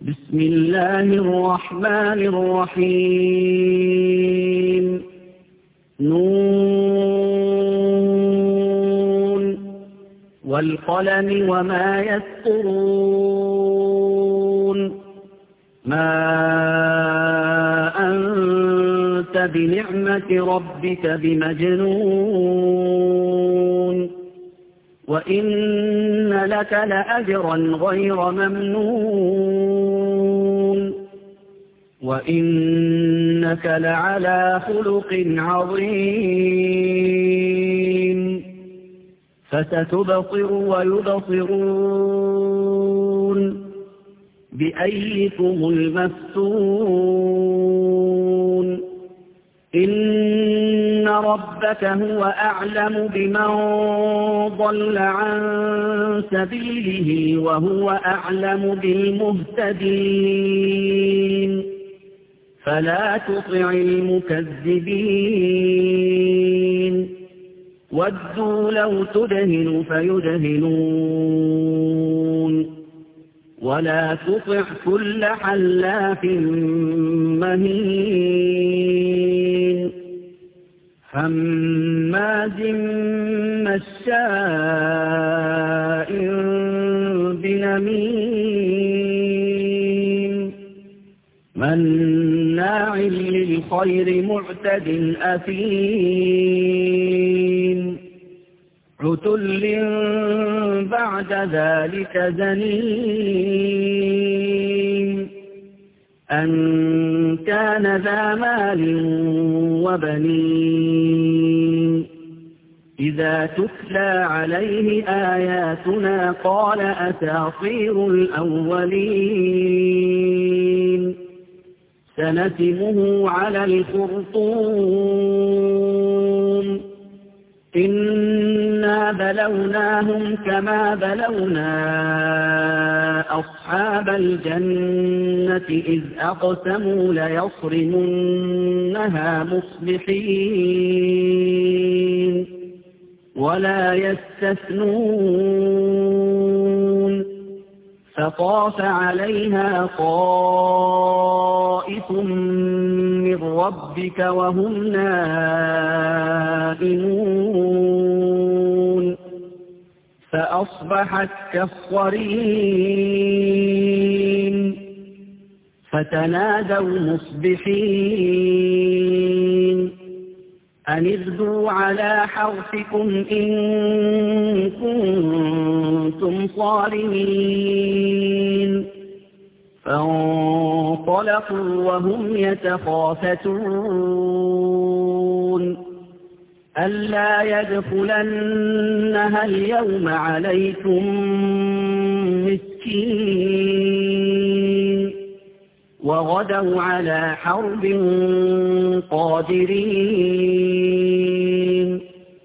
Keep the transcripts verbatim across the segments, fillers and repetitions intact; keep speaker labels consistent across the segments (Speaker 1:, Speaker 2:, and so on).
Speaker 1: بسم الله الرحمن الرحيم نون والقلم وما يسطرون ما أنت بنعمة ربك بمجنون وإن لك لأجرا غير ممنون وإنك لعلى خلق عظيم فستبصر ويبصرون بأيكم المفتون إن ربك هو أعلم بمن ضل عن سبيله وهو أعلم بالمهتدين فلا تطع المكذبين ودوا لو تدهن فيدهنون ولا تطع كل حلاف مهين هماز مشاء بنميم مناع للخير معتد أثيم عتل بعد ذلك زنيم أن كان ذا مال وبنين إذا تتلى عليه آياتنا قال أساطير الأولين سنسمه على الخرطوم إنا بلوناهم كما بلونا أصحاب الجنة إذ أقسموا ليصرمنها مصبحين ولا يستثنون فطاف عليها طائف من ربك وهم نائمون فأصبحت كالصريم فتنادوا مصبحين أن اغدوا على حرثكم إن كنتم صارمين فانطلقوا وهم يتخافتون ألا يدخلنها اليوم عليكم مسكين وغدوا على حرب قادرين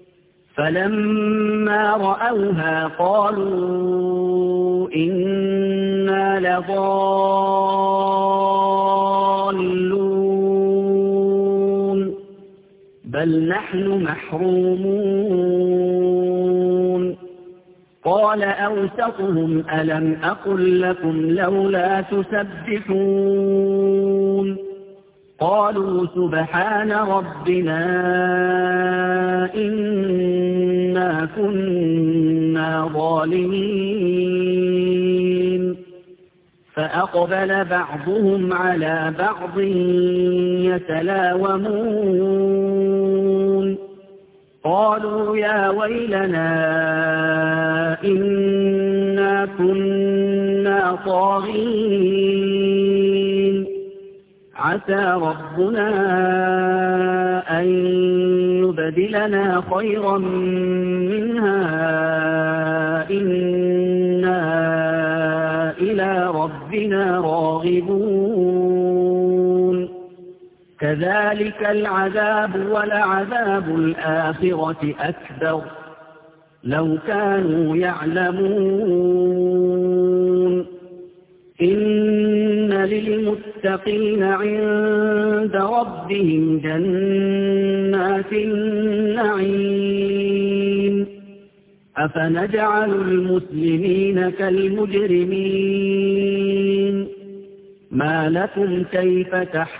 Speaker 1: فلما رأوها قالوا إنا لضالون بل نحن محرومون قال أوسطهم ألم أقل لكم لولا تسبحون قالوا سبحان ربنا إنا كنا ظالمين فأقبل بعضهم على بعض يتلاومون قالوا يا ويلنا إنا كنا طاغين عسى ربنا أن يبدلنا خيرا منها إنا إلى ربنا راغبون كذلك العذاب ولعذاب الآخرة أكبر لو كانوا يعلمون إن للمتقين عند ربهم جنات النعيم أفنجعل المسلمين كالمجرمين ما لكم كيف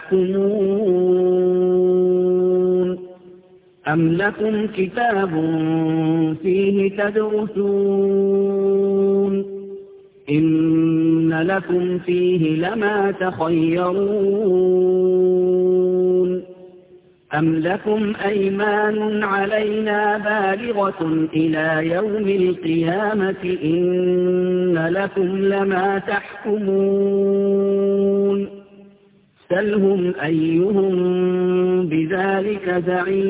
Speaker 1: تحكمون أم لكم كتاب فيه تدرسون إن لكم فيه لما تخيرون أم لكم أيمان علينا بالغة إلى يوم القيامة إن لكم لما تحكمون سلهم أيهم بذلك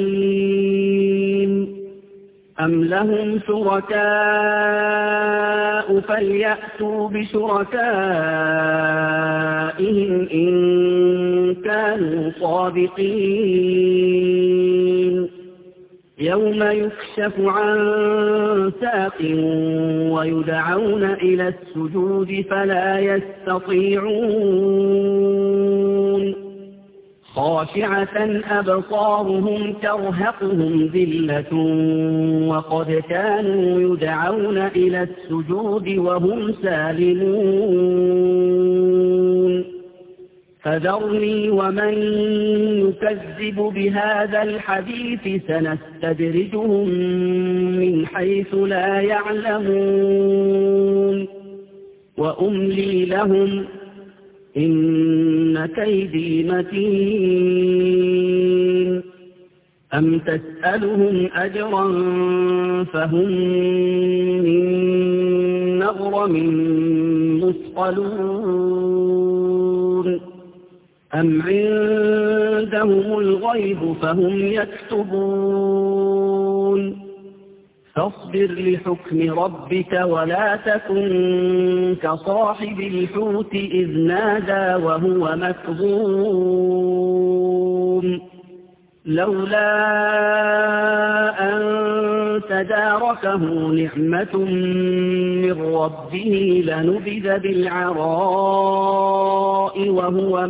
Speaker 1: زعيم أم لهم شركاء فليأتوا بشركائهم إن كانوا صادقين يوم يكشف عن ساق ويدعون إلى السجود فلا يستطيعون خاشعة أبصارهم ترهقهم ذلة وقد كانوا يدعون إلى السجود وهم سالمون فذرني ومن يكذب بهذا الحديث سنستدرجهم من حيث لا يعلمون وأملي لهم إن كيدي متين أم تسألهم أجرا فهم من مغرم مثقلون أم عندهم الغيب فهم يكتبون فاصبر لحكم ربك ولا تكن كصاحب الحوت إذ نادى وهو مكظوم لولا أن تداركه نعمة من ربه لنبذ بالعراء وهو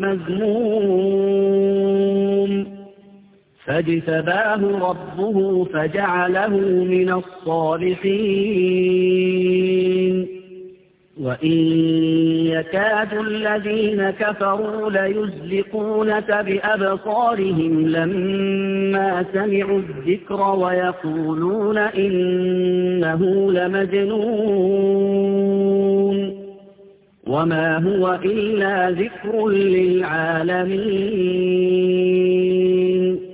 Speaker 1: مذموم فاجتباه ربه فجعله من الصالحين وإن يكاد الذين كفروا ليزلقونك بأبصارهم لما سمعوا الذكر ويقولون إنه لمجنون وما هو إلا ذكر للعالمين